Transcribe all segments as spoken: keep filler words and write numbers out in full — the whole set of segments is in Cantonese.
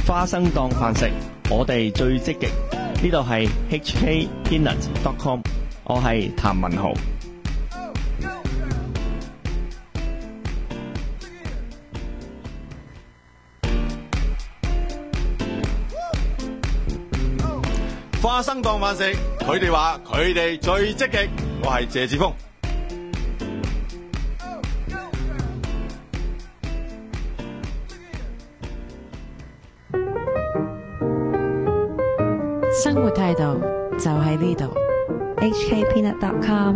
花生當飯食，我哋最積極。呢度係 h k peanut dot com， 我係譚文豪。 花生當飯食，佢哋話佢哋最積極。我係謝志峰。 生活態度就喺呢度 h k peanut dot com。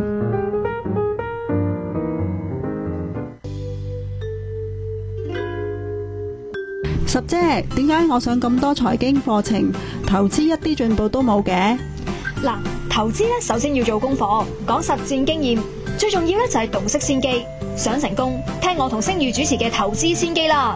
十姐，點解我上咁多財經課程，投資一啲進步都冇嘅？ 嗱，投資咧首先要做功課，講實戰經驗，最重要咧就係洞悉先機。想成功，聽我同星宇主持嘅投資先機啦。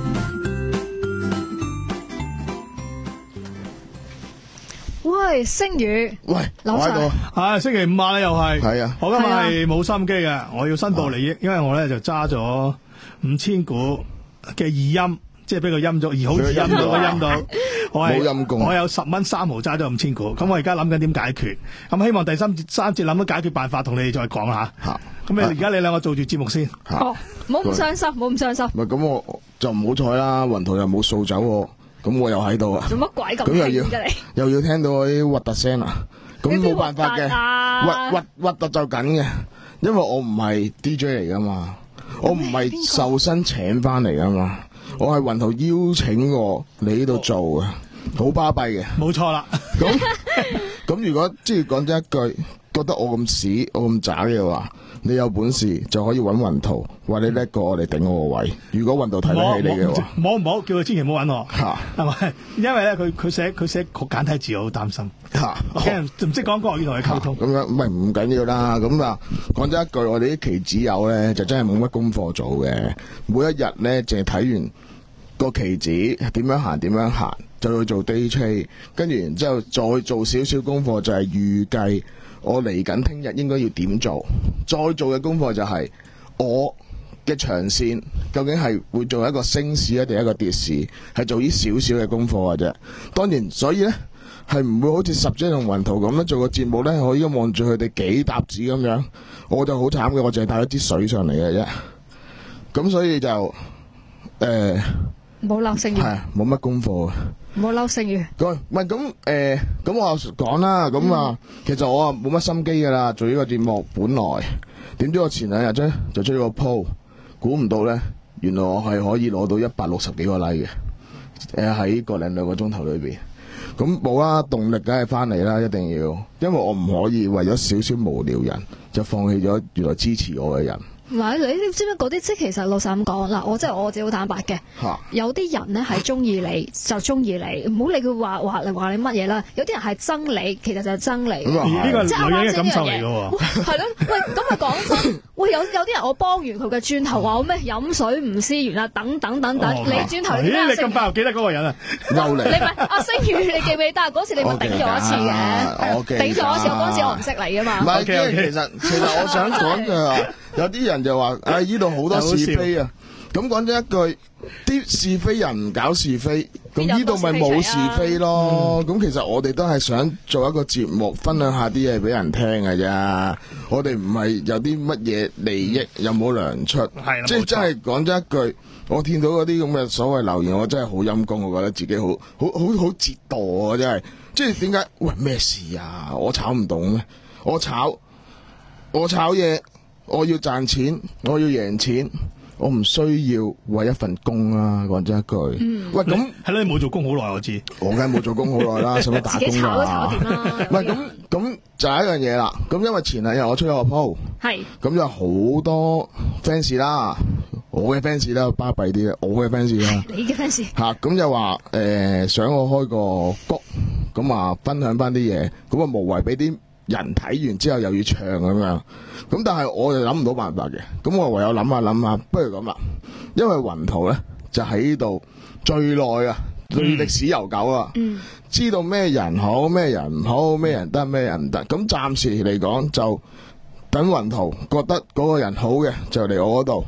喂，星宇， 喂， 劉 Sir， 係星期五晚啦，又係，係啊，我今日係冇心機嘅，我要申報利益，因為我咧就揸咗五千股嘅二陰，即係俾佢陰咗，而好似陰到個陰到，我係冇陰功，我有十蚊三毫揸咗五千股，咁我而家諗緊點解決，咁希望第三節三節諗到解決辦法，同你哋再講下。咁你而家你兩個做住節目先。 哦，冇咁傷心，冇咁傷心。 唔係咁，我就唔好彩啦，雲圖又冇掃走我。咁我又喺度啊！ 做乜鬼咁咁又要嘅你？ 又要聽到嗰啲核突聲啊！咁冇辦法嘅，核核核突就緊嘅，因為我唔係 D J 嚟噶嘛，我唔係受薪請翻嚟噶嘛，我係雲圖邀請我嚟呢度做嘅，好巴閉嘅。 冇錯啦。 咁咁如果即係講真一句，覺得我咁屎，我咁渣嘅話，你有本事就可以揾雲圖，話你叻過我哋頂我個位。如果雲圖睇得起你嘅話， 唔好唔好叫佢千祈唔好揾我，係咪？因為咧佢佢寫佢寫個簡體字，我好擔心。嚇，我驚人唔識講國語同佢溝通。 咁樣唔係唔緊要啦。咁啊講真一句，我哋啲期指友咧就真係冇乜功課做嘅。每一日咧淨係睇完個期指點樣行點樣行，就要做 day trade，跟住然之後再做少少功課，就係預計我嚟緊聽日應該要點做，再做嘅功課就係我嘅長線究竟係會做一個升市定係一個跌市，係做啲少少嘅功課嘅啫。當然，所以呢係唔會好似十姐同雲圖咁樣做個節目呢，我依家望住佢哋幾沓紙咁樣，我就好慘嘅，我淨係帶咗支水上嚟嘅啫。咁所以就誒冇嬲星宇， 係冇乜功課嘅。 冇嬲星宇。 咁唔係咁誒，咁我講啦，咁啊，其實我啊冇乜心機噶啦，做呢個節目本來，點知我前兩日啫就出咗個 po，估唔到咧，原來我係可以攞到一百六十幾個 like 嘅，誒喺個零兩個鐘頭裏邊，咁冇啦，動力梗係翻嚟啦，一定要，因為我唔可以為咗少少無聊人就放棄咗原來支持我嘅人。 唔係，你你知唔知嗰啲即係其實老實咁講嗱，我即係我自己好坦白嘅。有啲人咧係中意你就中意你，唔好理佢話話你話你乜嘢啦。有啲人係憎你，其實就係憎你。 呢個係女人嘅感受嚟㗎喎。 係咯，喂，咁咪講真，喂有有啲人我幫完佢嘅轉頭話我咩飲水唔思源啊，等等等等，你轉頭你你咁快又記得嗰個人啊？ 又嚟。 你咪阿星宇，你記唔記得嗰次你咪頂咗一次嘅？頂咗一次，我嗰陣時我唔識你㗎嘛。 唔係，因為其實其實我想講嘅話，有啲人就話：唉，呢度好多是非啊！咁講真一句，啲是非人唔搞是非，咁呢度咪冇是非咯。咁其實我哋都係想做一個節目，分享下啲嘢俾人聽嘅啫。我哋唔係有啲乜嘢利益，又冇糧出，即係真係講真一句，我見到嗰啲咁嘅所謂留言，我真係好陰功，我覺得自己好好好好折墮啊！真係，即係點解？喂，咩事啊？我炒唔到咩？我炒，我炒嘢。我要賺錢，我要贏錢，我唔需要為一份工啊！講真一句，嗯、喂咁係咯，你冇做工好耐，我知。 我梗係冇做工好耐啦，使乜打工啊？自己炒都炒掂啦。唔係咁咁就係一樣嘢啦。咁因為前兩日我出咗個 po， 係咁有好多 fans 啦，我嘅 fans 啦，巴閉啲啦，我嘅 fans 啦， 你嘅 fans 吓咁就話誒、呃、想我開個谷，咁啊分享翻啲嘢，咁啊無謂俾啲人睇完之後又要唱咁樣，咁但係我就諗唔到辦法嘅，咁我唯有諗下諗下，不如咁啦，因為雲圖咧就喺呢度最耐啊，最歷史悠久啊，嗯、知道咩人好，咩人唔好，咩人得，咩人唔得，咁暫時嚟講就等雲圖覺得嗰個人好嘅就嚟我嗰度，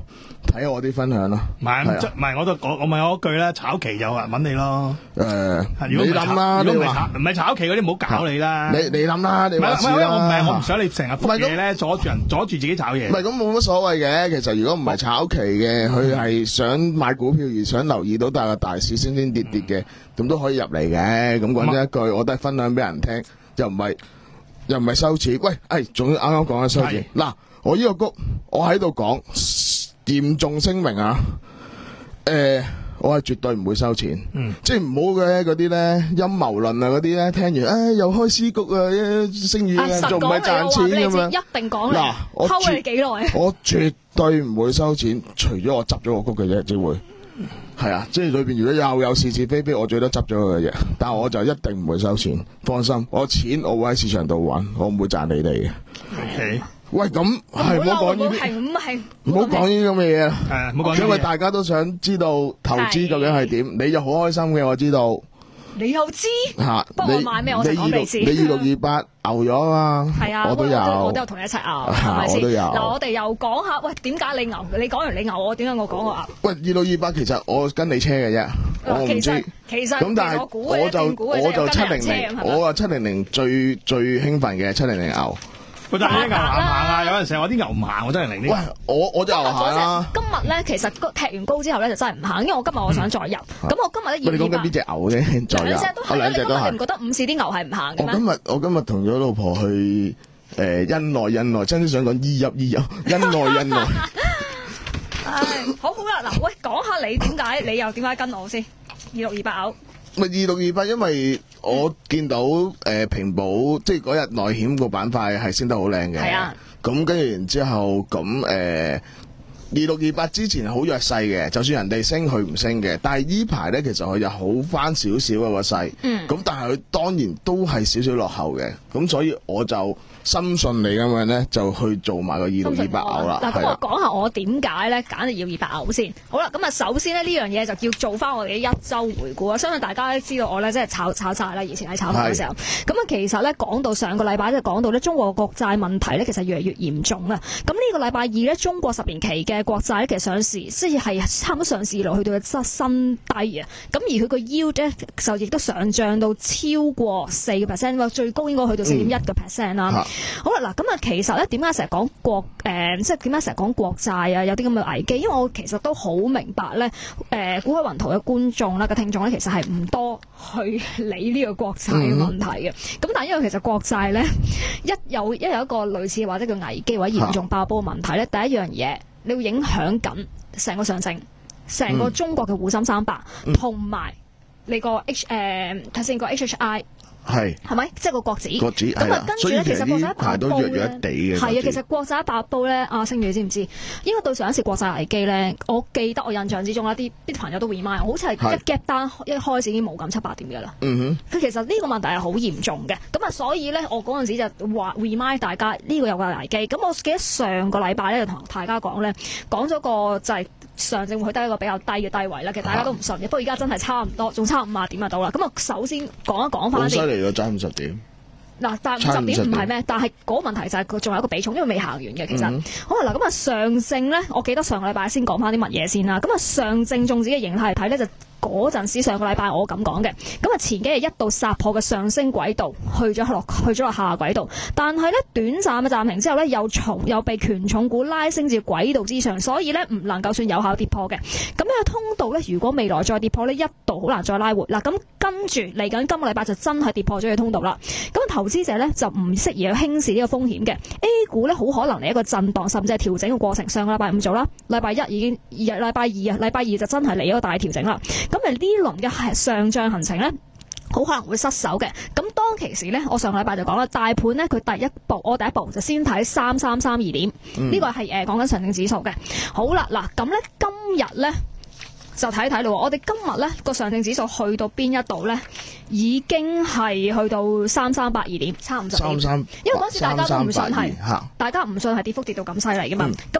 睇下我啲分享咯。 唔係唔係，我都我我問我嗰句咧，炒期有人揾你咯。 誒，你諗啦， 如果唔係炒唔係炒期嗰啲，唔好搞你啦。 你你諗啦，你話事啦。 我唔係我唔想你成日覆嘢咧，阻住人阻住自己炒嘢。 唔係咁冇乜所謂嘅，其實如果唔係炒期嘅，佢係想買股票而想留意到大個大市升升跌跌嘅，咁都可以入嚟嘅。咁講真一句，我都係分享俾人聽，又唔係又唔係收錢。喂，誒，仲要啱啱講緊收錢。嗱，我呢個谷，我喺度講嚴重聲明啊！誒，我係絕對唔會收錢， 嗯， 即係唔好嘅嗰啲咧陰謀論啊嗰啲咧，聽完誒又開私谷啊，聲譽啊，仲唔係賺錢咁樣？ 一定講嗱，我溝你幾耐？ 我絕對唔會收錢，除咗我執咗個谷嘅啫，只會係啊，即係裏邊如果又有是是非非，我最多執咗佢嘅啫，但係我就一定唔會收錢，放心，我錢我會喺市場度揾，我唔會賺你哋嘅。 OK。 喂，咁係唔好講呢啲，唔好講呢啲咁嘅嘢啦。 係，唔好講。 因為大家都想知道投資究竟係點，你就好開心嘅，我知道。 你又知？ 吓， 不過我買咩我就講你知。 你二六二八牛咗啊嘛？ 係啊， 我都有， 我都有同你一齊牛，係咪先？ 我都有。 嗱，我哋又講下，喂，點解你牛？你講完你牛，我點解我講我牛？ 喂，二六二八其實我跟你車嘅啫，我唔知。 其實咁，但係我就我就七零零，我啊七零零最最興奮嘅七零零牛。 喂，但係啲牛行唔行啊？有陣時我啲牛唔行，我真係零啲。 喂，我我就牛行啦。 今日咧，其實踢完高之後咧，就真係唔行，因為我今日我想再入。咁我今日咧， 你講緊邊隻牛啫？再入。 兩隻都係。你今日你唔覺得午市啲牛係唔行嘅咩？ 我今日我今日同咗老婆去誒恩內恩內，真係想講依入依入，恩內恩內。 唉，好好啦，嗱，喂，講下你點解，你又點解跟我先？二六二八牛。 咪二六二八，因為我見到誒、呃、平保，即係嗰日內險個板塊係升得好靚嘅。係啊。咁跟住然之後，咁誒二六二八之前好弱勢嘅，就算人哋升佢唔升嘅，但係呢排咧其實佢又好翻少少嘅個勢。嗯。咁但係佢當然都係少少落後嘅，咁所以我就深信你咁樣咧，就去做埋個二六二八牛啦。 嗱，咁我講下我點解咧揀二六二八牛先。好啦，咁啊首先咧呢樣嘢就叫做翻我哋嘅一周回顧啊。相信大家都知道我咧即係炒炒債啦，以前喺炒股嘅時候。咁啊其實咧講到上個禮拜即係講到咧中國國債問題咧其實越嚟越嚴重啦。咁呢個禮拜二咧中國十年期嘅國債咧其實上市即係差唔多上市以來去到嘅質新低啊。咁而佢個 yield 咧就亦都上漲到超過四個 percent， 最高應該去到四點一個 percent 啦。嗯好啦，嗱咁啊，其實咧點解成日講國誒、呃，即係點解成日講國債啊？有啲咁嘅危機，因為我其實都好明白咧，誒、呃，股海雲圖嘅觀眾啦、嘅聽眾咧，其實係唔多去理呢個國債嘅問題嘅。咁、嗯、但係因為其實國債咧，一有一有一個類似或者叫危機或者嚴重爆煲嘅問題咧，第一樣嘢你會影響緊成個上證、成個中國嘅滬深三百，同、嗯、埋你個 H 誒睇先個 H H I。 係， 係咪？即係個國指， 國指咁啊，跟住咧，其實國債爆煲咧，係啊，其實國債爆煲咧，阿星宇你知唔知？應該對上一次國債危機咧，我記得我印象之中啦，啲啲朋友都 remind，好似係一 gap 單一開始已經冇咁七八點嘅啦。嗯哼，佢其實呢個問題係好嚴重嘅，咁啊，所以咧，我嗰陣時就話 remind 大家呢個有個危機。咁我記得上個禮拜咧就同大家講咧，講咗個就係上證會去低一個比較低嘅低位啦。其實大家都唔信嘅，不過而家真係差唔多，仲差五啊點就到啦。咁啊，首先講一講翻先。 嚟到爭五十點， 嗱，但五十點唔係咩？但係嗰個問題就係佢仲有一個比重，因為未行完嘅其實。嗯、好啦，嗱咁啊，上證咧，我記得上個禮拜先講翻啲乜嘢先啦。咁啊，上證綜指嘅形態嚟睇咧就。嗰陣時上個禮拜我咁講嘅，咁啊前幾日一度殺破嘅上升軌道，去咗落去咗落下軌道，但係咧短暫嘅暫停之後咧，又重又被權重股拉升至軌道之上，所以咧唔能夠算有效跌破嘅。咁呢個通道咧，如果未來再跌破呢，一度好難再拉回。嗱，咁跟住嚟緊今個禮拜就真係跌破咗嘅通道啦。咁投資者咧就唔適宜去輕視呢個風險嘅。A 股咧好可能嚟一個震盪甚至係調整嘅過程。上個禮拜五做啦，禮拜一已經二禮拜二啊，禮拜二就真係嚟一個大調整啦。咁啊呢輪嘅上漲行程咧，好可能會失手嘅。咁當其時咧，我上個禮拜就講啦，大盤咧佢第一步，我第一步就先睇三三三二點，呢、嗯、個係誒講緊上證指數嘅。好啦，嗱咁咧今日咧就睇睇咯。我哋今日咧個上證指數去到邊一度咧，已經係去到三三八二點，差唔多。三三，因為嗰時大家都唔信係，大家唔信係跌幅跌到咁犀利嘅嘛。咁、嗯、咧跟住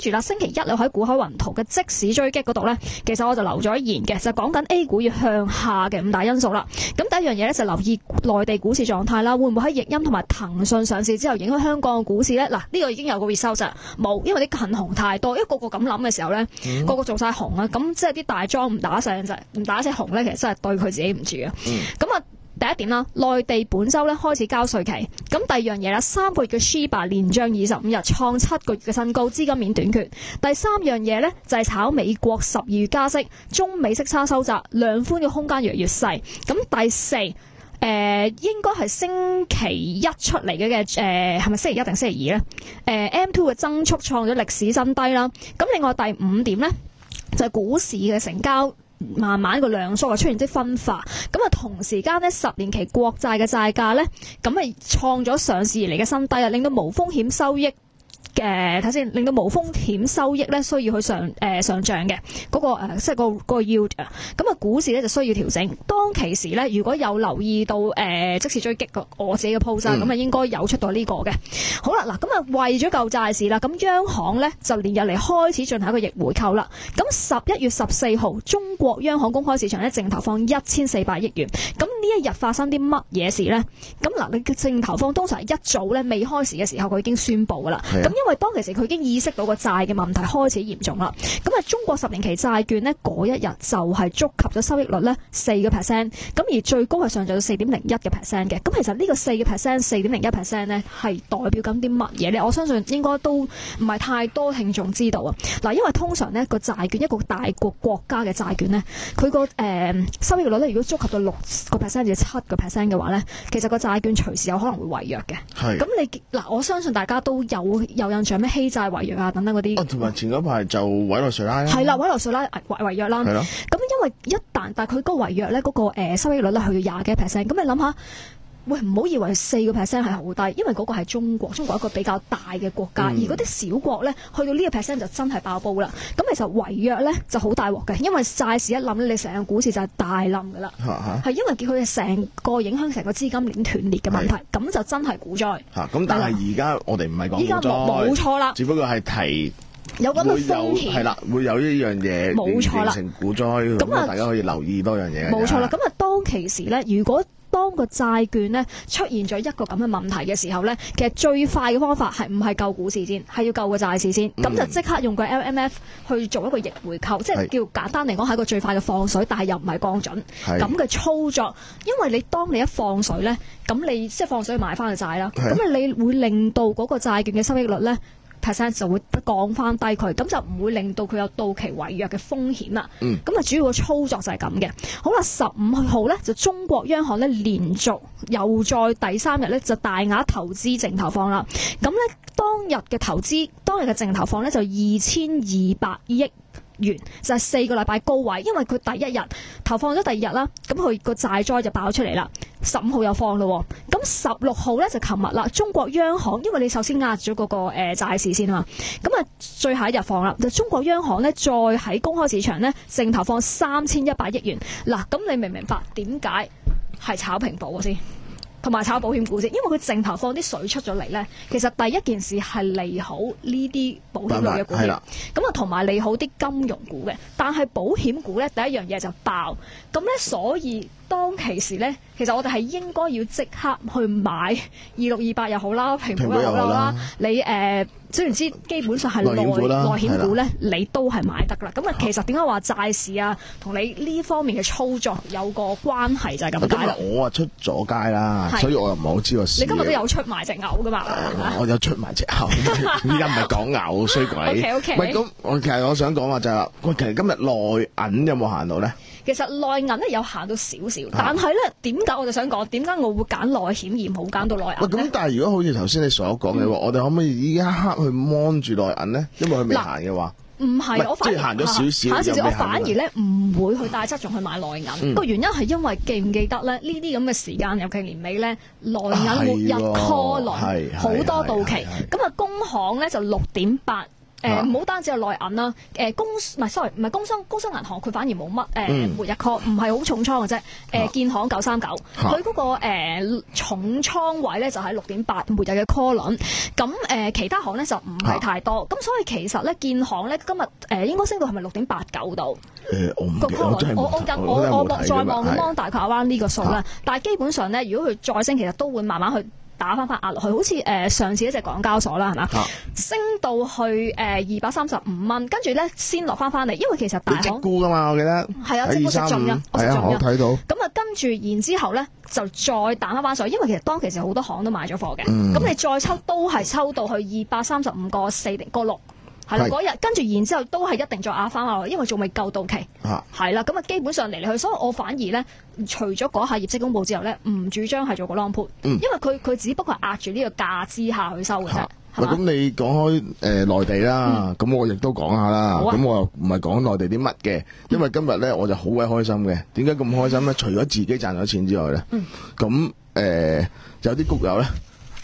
住啦，星期一咧喺股海雲圖嘅即時追擊嗰度咧，其實我就留咗言嘅，就講緊 A 股要向下嘅五大因素啦。咁第一樣嘢咧就留意內地股市狀態啦，會唔會喺易鑫同埋騰訊上市之後影響香港嘅股市咧？嗱，呢個已經有個 result 咋，冇，因為啲近紅太多，因為個個咁諗嘅時候咧，嗯、個個做晒紅啊，咁即係啲大莊唔打上就唔打隻紅咧，其實真係對佢自己唔住嘅。咁啊、嗯。第一點啦，內地本週咧開始交稅期。咁第二樣嘢啦，三個月嘅 Shiba 連漲二十五日，創七個月嘅新高，資金面短缺。第三樣嘢咧就係炒美國十二月加息，中美息差收窄，量寬嘅空間越嚟越細。咁第四，誒、呃、應該係星期一出嚟嘅嘅，誒係咪星期一定星期二咧？誒、呃、M 二 嘅增速創咗歷史新低啦。咁另外第五點咧就係、是、股市嘅成交。慢慢個量縮啊出現啲分化，咁啊同時間咧十年期國債嘅債價咧，咁啊創咗上市以嚟嘅新低啊，令到無風險收益嘅睇先，令到無風險收益咧需要去上誒、呃、上漲嘅嗰個誒、呃，即係、個、個 yield 啊。咁啊，股市咧就需要調整。當其時咧，如果有留意到誒、呃、即時追擊個我自己嘅 post，咁啊、嗯、應該有出到呢個嘅。好啦，嗱咁啊為咗救債市啦，咁央行咧就連日嚟開始進行一個逆回購啦。咁十一月十四號，中國央行公開市場咧淨投放一千四百億元。咁呢一日發生啲乜嘢事咧？咁嗱，你嘅淨投放通常係一早咧未開市嘅時候，佢已經宣佈噶啦。咁因為當其時佢已經意識到個債嘅問題開始嚴重啦，咁啊中國十年期債券呢嗰一日就係觸及咗收益率呢四個 percent， 咁而最高係上漲到四點零一嘅 percent 嘅，咁其實呢個四個 percent、四點零一 percent 呢係代表緊啲乜嘢呢？我相信應該都唔係太多聽眾知道啊。嗱，因為通常呢個債券一個大國國家嘅債券呢，佢個誒收益率呢如果觸及到六個 percent 至七個 percent 嘅話呢，其實個債券隨時有可能會違約嘅。係，咁你嗱，我相信大家都有有印象咩欺債違約啊等等嗰啲。哦，同埋前嗰排就委內瑞拉啦。係啦，委內瑞拉違違約啦。係咯。咁因為一旦但係佢嗰個違約咧，嗰、嗰個、呃、收益率咧去到廿幾 percent，咁你諗下，喂唔好以為四個 percent 係好低，因為嗰個係中國，中國一個比較大嘅國家，嗯、而嗰啲小國咧去到呢個 percent 就真係爆煲啦。咁其實違約咧就好大鑊嘅，因為債市一冧咧，你成個股市就係大冧噶啦。係、啊、因為叫佢成個影響成個資金鏈斷裂嘅問題，咁就真係股災。嚇、啊！咁但係而家我哋唔係講股災，依家冇錯啦，只不過係提。有咁嘅風險係啦，會有呢樣嘢冇錯啦，形成股災咁啊！大家可以留意多樣嘢。冇錯啦，咁啊，當其時咧，如果當個債券咧出現咗一個咁嘅問題嘅時候咧，其實最快嘅方法係唔係救股市先，係要救個債市先。咁、嗯、就即刻用個 L M F 去做一個逆回購，即係叫簡單嚟講係一個最快嘅放水，但係又唔係降準咁嘅操作。因為你當你一放水咧，咁你即係放水買翻個債啦，咁啊你會令到嗰個債券嘅收益率咧。percent 就會降翻低佢，咁就唔會令到佢有到期違約嘅風險啦。咁啊、嗯，主要嘅操作就係咁嘅。好啦，十五號咧就中國央行咧連續又再第三日咧就大額投資淨投放啦。咁咧當日嘅投資，當日嘅淨投放咧就二千二百億元，就係、是、四個禮拜高位，因為佢第一日投放咗第二日啦，咁佢個債災就爆出嚟啦。十五號又放咯，咁十六號咧就琴日啦。中國央行因為你首先壓咗嗰個誒債市先啊，咁啊最後一日放啦。就中國央行咧再喺公開市場咧淨投放三千一百億元。嗱，咁你明唔明白點解係炒平保先？同埋炒保險股先，因為佢淨投放啲水出咗嚟咧，其實第一件事係利好呢啲保險類嘅股票，咁啊同埋利好啲金融股嘅。但係保險股咧第一樣嘢就爆，咁咧所以當其時咧，其實我哋係應該要即刻去買二六二八又好啦，平保又好啦，你誒雖然知基本上係內內險股咧，你都係買得噶啦。咁啊，其實點解話債市啊同你呢方面嘅操作有個關係就係咁解啦。我啊出咗街啦。所以我又唔係好知個事。你今日都有出埋隻牛噶嘛？呃、我有出埋隻牛，依家唔係講牛衰鬼。O K O K。唔係咁，我其實我想講話就係話，喂，其實今日內銀有冇行到咧？其實內銀咧有行到少少，但係咧點解我就想講點解我會揀內險而冇揀到內銀咧？咁但係如果好似頭先你所講嘅話，嗯、我哋可唔可以依家一刻去 mon 住內銀咧？因為佢未行嘅話。唔係，我反而行咗少少，行少少，我反而咧唔會去帶側重去買內銀。個、嗯、原因係因為記唔記得咧？呢啲咁嘅時間，尤其年尾咧，內銀末日 call 輪好多到期。咁啊，工行咧就六點八誒唔好單止係內銀啦，誒工唔係 sorry 唔係工商工商銀行佢反而冇乜誒末日 call，唔係好重倉嘅啫。誒建行九三九，佢嗰個誒重倉位咧就係六點八末日嘅 call 輪，咁誒其他行咧就唔係太多，咁所以其實咧建行咧今日誒應該升到係咪六點八九度？ 誒我唔個 call 輪，我我近我我望再望望大概啱呢個數啦，但係基本上咧，如果佢再升，其實都會慢慢去打翻翻壓落去，好似誒、呃、上次一隻港交所啦，係嘛？啊、升到去誒二百三十五蚊，跟住咧先落翻翻嚟，因為其實大行沽噶嘛，我記得係啊，即係我食中嘅，我食中嘅， 我睇到。 咁啊，跟住然之後咧就再彈翻翻上去，因為其實當其時好多行都買咗貨嘅，咁、嗯、你再抽都係抽到去二百三十五個四定個六。係啦，嗰日跟住然之後都係一定再壓翻落去，因為仲未夠到期。係啦、啊，咁啊基本上嚟嚟去，所以我反而咧，除咗嗰下業績公佈之後咧，唔主張係做個 long put，、嗯、因為佢佢只不過係壓住呢個價之下去收嘅啫。咁、啊、你講開誒、呃、內地啦，咁、嗯、我亦都講下啦。咁、啊、我又唔係講內地啲乜嘅，因為今日咧我就好鬼開心嘅。點解咁開心咧？除咗自己賺咗錢之外咧，咁誒、嗯呃、有啲谷友咧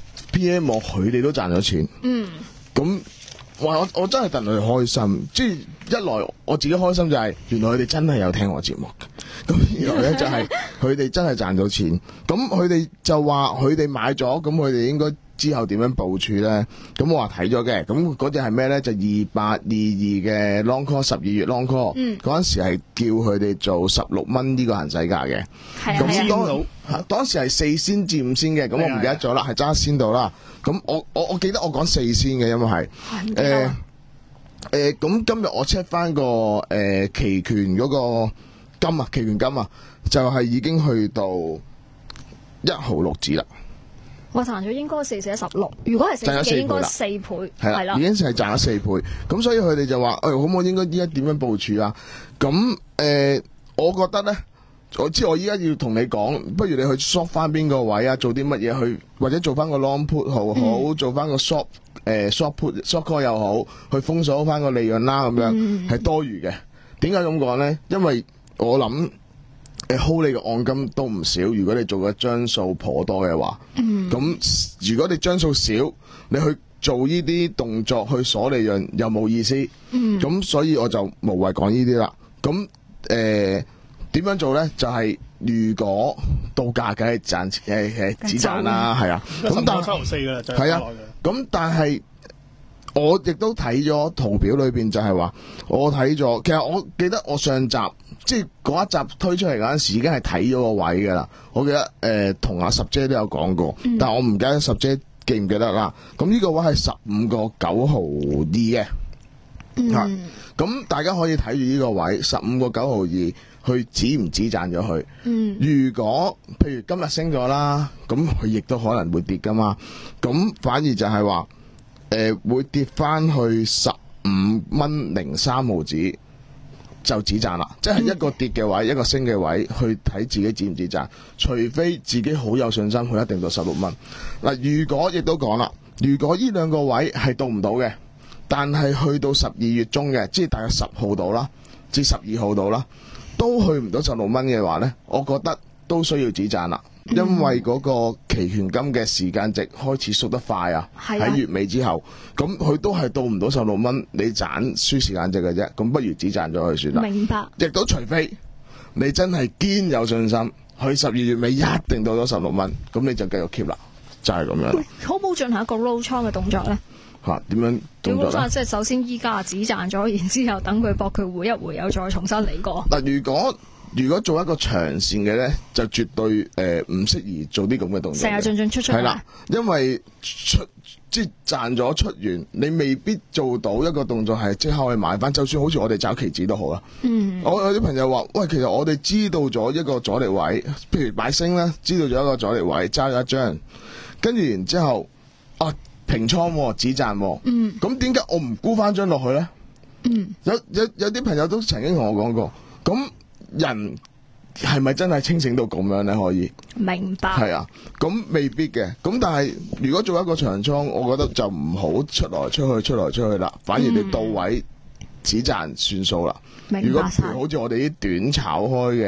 ，P M 佢哋都賺咗錢。嗯，咁。哇！我我真係戥佢哋開心，即係一來我自己開心就係、是、原來佢哋真係有聽我節目嘅，咁二來咧就係佢哋真係賺到錢，咁佢哋就話佢哋買咗，咁佢哋應該之後點樣部署咧？咁我話睇咗嘅，咁嗰隻係咩咧？就二八二二嘅 long call 十二月 long call，嗰陣、嗯、時係叫佢哋做十六蚊呢個行使價嘅，咁當當時係四仙至五仙嘅，咁我唔記得咗啦，係揸仙度啦。咁我我我記得我講四仙嘅，因為係誒誒，咁今日我 check 翻個誒期權嗰個金啊，期權金啊，就係、是、已經去到一毫六子啦。 我賺咗應該四四一十六，如果係四嘅應該四倍，係啦， 已經係賺咗四倍。咁所以佢哋就話，誒、哎，可唔可以應該依家點樣部署啊？咁誒、呃，我覺得咧。我知我依家要同你講，不如你去 short 翻邊個位啊？做啲乜嘢去，或者做翻個 long put 好好，嗯、做翻個 short 誒、呃、short put short call 又好，去封鎖翻個利潤啦，咁樣係、嗯、多餘嘅。點解咁講咧？因為我諗誒 hold 你嘅按金都唔少，如果你做嘅張數頗多嘅話，咁、嗯、如果你張數少，你去做呢啲動作去鎖利潤又冇意思。咁、嗯、所以我就無謂講呢啲啦。咁誒。呃點樣做咧？就係、是、如果到價梗係賺錢，誒誒只賺啦，係啊。咁但係係啊。咁但係我亦都睇咗圖表裏邊，就係話我睇咗。其實我記得我上集即係嗰一集推出嚟嗰陣時，已經係睇咗個位噶啦。我記得誒同、呃、阿十姐都有講過，嗯、但係我唔記得十姐記唔記得啦。咁呢個位係十五個九毫二嘅。嗯。咁、啊、大家可以睇住呢個位十五個九毫二。去止唔止賺咗佢？嗯，如果譬如今日升咗啦，咁佢亦都可能會跌噶嘛。咁反而就係話，誒、呃、會跌翻去十五蚊零三毫子就止賺啦。嗯、即係一個跌嘅位，一個升嘅位，去睇自己止唔止賺。除非自己好有信心，佢一定到十六蚊。嗱，如果亦都講啦，如果呢兩個位係到唔到嘅，但係去到十二月中嘅，即係大約十號到啦，至十二號到啦。都去唔到十六蚊嘅話呢，我覺得都需要止賺啦，因為嗰個期權金嘅時間值開始縮得快啊，喺、啊、月尾之後，咁佢都係到唔到十六蚊，你賺輸時間值嘅啫，咁不如止賺咗佢算啦。明白。亦都除非你真係堅有信心，去十二月尾一定到咗十六蚊，咁你就繼續 keep 啦，就係、是、咁樣。可唔可以進行一個 roll 倉嘅動作呢？吓，點樣動作咧？即係首先依家止賺咗，然之後等佢搏佢回一回，又再重新嚟過。嗱，如果如果做一個長線嘅咧，就絕對誒唔適宜做啲咁嘅動作。成日進進出出係啦，因為出即係賺咗出完，你未必做到一個動作係即刻去買翻。就算好似我哋找期指都好啦。嗯，我有啲朋友話：喂，其實我哋知道咗一個阻力位，譬如買升啦，知道咗一個阻力位，揸咗一張，跟住然之後啊。平倉止賺，咁點解我唔沽翻張落去咧？嗯，有有有啲朋友都曾經同我講過，咁人係咪真係清醒到咁樣咧？可以明白係啊，咁未必嘅。咁但係如果做一個長倉，我覺得就唔好出來出去出來出去啦，反而你到位止賺算數啦。明白。如果譬如好似我哋啲短炒開嘅。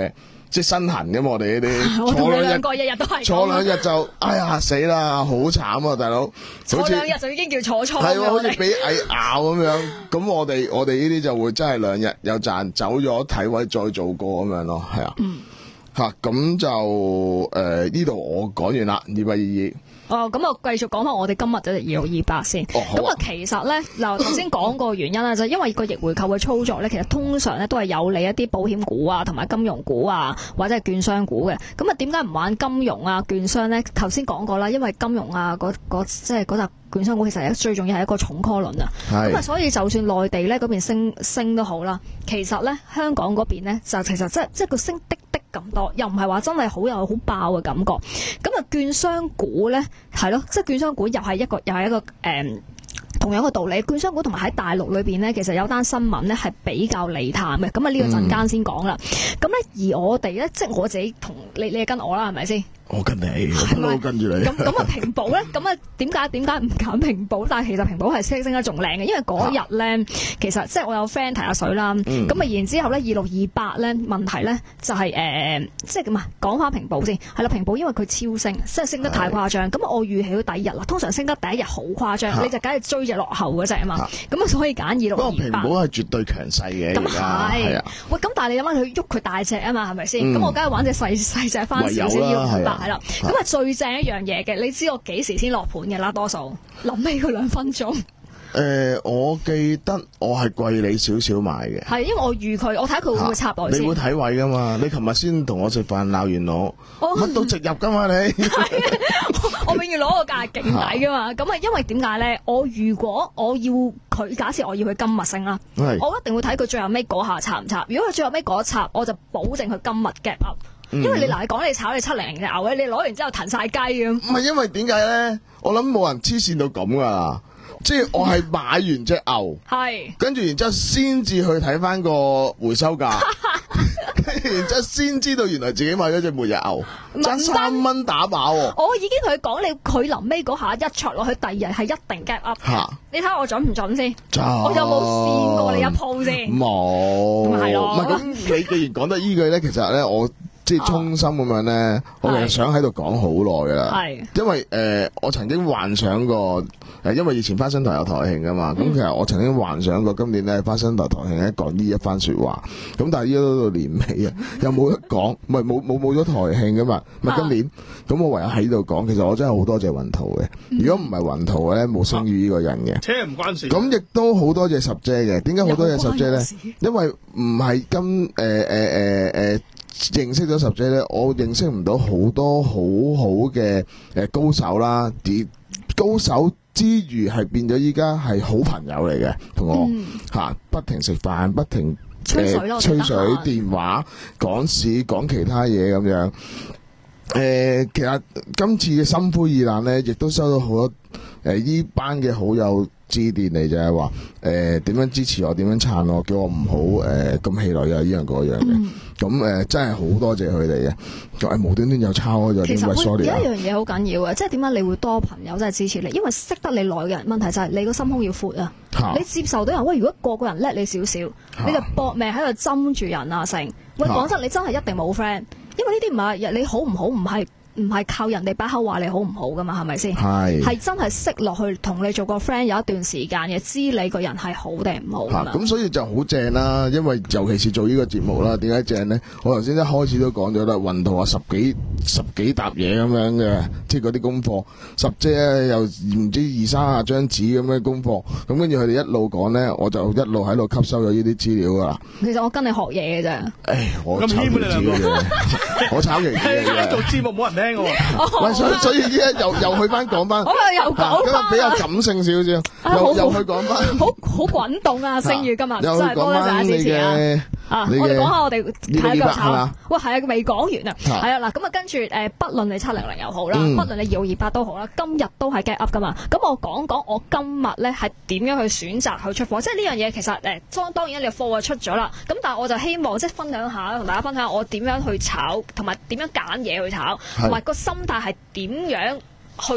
即係身痕嘅嘛，我哋呢啲我同你兩個日日都係坐兩日就哎呀死啦，好慘啊大佬！ 坐兩日就已經叫坐倉係喎，好似俾蟻咬咁樣。咁我哋我哋呢啲就會真係兩日有賺，走咗體位再做過咁樣咯，係啊。嗯。吓咁就誒呢度我講完啦，二八二二。 哦，咁我繼續講翻我哋今日就二六二八先。咁、哦、啊，其實咧嗱，頭先講個原因啦，就係因為個逆回購嘅操作咧，其實通常咧都係有利一啲保險股啊，同埋金融股啊，或者係券商股嘅。咁啊，點解唔玩金融啊、券商咧？頭先講過啦，因為金融啊，嗰嗰即係嗰隻券商股，其實最重要係一個重 call 輪啊。咁啊，所以就算內地咧嗰邊升升都好啦，其實咧香港嗰邊咧就其實即係即係個升的的咁多，又唔係話真係好有好爆嘅感覺。咁啊，券商股咧係咯，即係券商股又係一個又係一個誒、嗯、同樣嘅道理。券商股同埋喺大陸裏邊咧，其實有單新聞咧係比較利淡嘅。咁啊，呢個陣間先講啦。咁咧、嗯、而我哋咧，即係我自己同你，你係跟我啦，係咪先？ 我跟你，我都跟住你。咁咁啊，平保咧，咁啊，點解點解唔揀平保？但係其實平保係升升得仲靚嘅，因為嗰日咧，其實即係我有 friend 提下水啦。咁、嗯、啊，然之後咧，二六二八咧，問題咧就係、是、誒、呃，即係咁啊，講翻平保先。係啦，平保因為佢超升，即係升得太誇張。咁我預期到第一日啦，通常升得第一日好誇張，你就梗係追隻落後嗰隻啊嘛。咁啊，所以揀二六二八。不過平保係絕對強勢嘅。咁係。啊。喂，咁但係你諗下佢喐佢大隻啊嘛，係咪先？咁、嗯、我梗係玩隻細細隻翻少少二六二八。係啦，咁啊最正一樣嘢嘅，你知我幾時先落盤嘅啦？多數臨尾嗰兩分鐘。誒、 呃，我記得我係貴你少少買嘅。係， 因為我預佢，我睇佢會唔會插落先。 你會睇位噶嘛？你琴日先同我食飯鬧完我，乜、哦、都直入噶嘛你。係我永遠攞個價勁抵噶嘛。咁啊，因為點解咧？我如果我要佢，假設我要佢今日升啦，我一定會睇佢最後尾嗰下插唔插。如果佢最後尾嗰插，我就保證佢今日 gap up。因為你嗱，你講你炒你七零零嘅牛咧，你攞完之後騰晒雞咁。唔係因為點解咧？我諗冇人黐線到咁噶，即係我係買完隻牛，係跟住然之後先至去睇翻個回收價，跟住然之後先知道原來自己買咗隻末日牛，爭三蚊打靶。 我已經同佢講，你佢臨尾嗰下一戳落去，第二日係一定 gap up。你睇下我準唔準先？我有冇試過你一鋪先？ 冇。 咁係咯。 唔係咁，你既然講得依句咧，其實咧我。即係衷心咁樣咧、啊，我其實想喺度講好耐噶啦。係，因為誒、呃，我曾經幻想過誒、呃，因為以前花生台有台慶噶嘛，咁、嗯、其實我曾經幻想過今年咧花生台台慶咧講呢一番說話，咁但係依家到年尾啊，又冇得講，唔係冇冇冇咗台慶噶嘛，唔係今年，咁、啊、我唯有喺度講，其實我真係好多謝雲圖嘅，如果唔係雲圖咧，冇星宇呢個人嘅，車唔關事。咁亦都好多謝十姐嘅，點解好多謝十姐咧？因為唔係今誒誒誒誒。呃呃呃認識咗十姐咧，我認識唔到好多好好嘅誒高手啦，而高手之餘係變咗依家係好朋友嚟嘅，同我吓、嗯、不停食飯，不停吹水、呃、吹水電話講事講其他嘢咁樣。誒、呃，其實今次嘅心灰意冷咧，亦都收到好多誒呢、呃、班嘅好友致電嚟，就係話誒點樣支持我，點樣撐我，叫我唔好誒咁氣餒啊，呢樣嗰樣嘅。咁、嗯、誒、呃、真係好多謝佢哋嘅，就係無端端又抄咗，點解 sorry 啊？ 有一樣嘢好緊要嘅，即係點解你會多朋友真係支持你？因為識得你耐嘅人，問題就係你個心胸要闊啊！你接受到人喂，如果個個人叻你少少，你就搏命喺度針住人啊成。喂，講真，你真係一定冇 friend，因為呢啲唔係你好唔好，唔係。唔係靠人哋把口話你好唔好噶嘛，係咪先？係係真係識落去同你做個 friend 有一段時間嘅，知你個人係好定唔好噶嘛。咁所以就好正啦，因為尤其是做呢個節目啦，點解正呢？我頭先一開始都講咗啦，雲圖話十幾十幾沓嘢咁樣嘅，即係嗰啲功課，十姐又唔知二三十張紙咁嘅功課，咁跟住佢哋一路講呢，我就一路喺度吸收咗呢啲資料噶啦。其實我跟你學嘢嘅啫。誒，我炒旗子嘅，我炒旗子嘅。做節目冇人聽嘅喎。喂，所以所以依家又又去翻講翻。我又講翻。比較感性少少，又又去講翻。好好滾動啊！聲譽今日真係多謝大家支持啊！啊，我哋講下我哋睇個炒。喂，係啊，未講完啊。係啊，嗱，咁啊，跟住誒，不論你七零零又好啦，不論你二六二八都好啦，今日都係 get up 噶嘛。咁我講講我今日咧係點樣去選擇去出貨，即係呢樣嘢其實誒，當當然你貨啊出咗啦。咁但係我就希望即係分享下，同大家分享下我點樣去炒，同埋點樣揀嘢去炒，同埋個心態係點樣去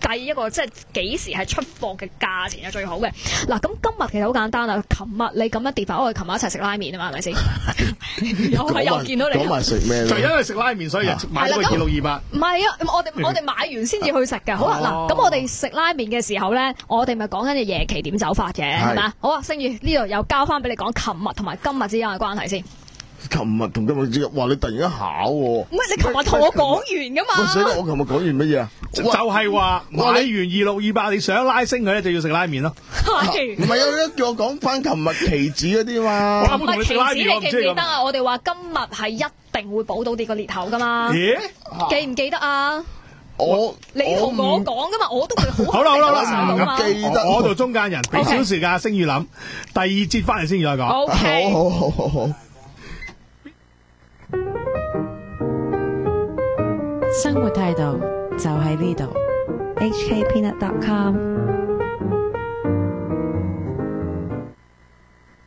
計一個即係幾時係出貨嘅價錢係最好嘅。嗱，咁今日其實好簡單啦。琴日你咁樣跌法，我哋琴日一齊食拉麵啊嘛，係咪先？又係又見到你。 講埋食咩？ 就因為食拉麵，所以買咗個二六二八。 唔係啊，我哋我哋買完先至去食㗎。好啦，嗱，咁我哋食拉麵嘅時候咧，我哋咪講緊嘅夜期點走法嘅，係咪啊？好啊，星宇呢度又交翻俾你講，琴日同埋今日之間嘅關係先。 琴日同今日之間，哇！你突然間考喎。 唔係你琴日同我講完㗎嘛？ 喂，死啦！我琴日講完乜嘢啊？ 就係話買完二六二八，你想拉升佢咧，就要食拉麵咯。 係。 唔係啊？叫我講翻琴日期指嗰啲嘛。 我冇同你食拉麵，我唔知你記唔記得啊？我哋話今日係一定會補到跌個裂口㗎嘛？ 咦？ 記唔記得啊？ 我你同我講㗎嘛？我都會好。 好啦好啦好啦， 唔記得。 我做中間人，俾少時間星宇諗，第二節翻嚟先再講。 O K。 好好好好好。 生活態度就喺呢度。 H K Peanut dot com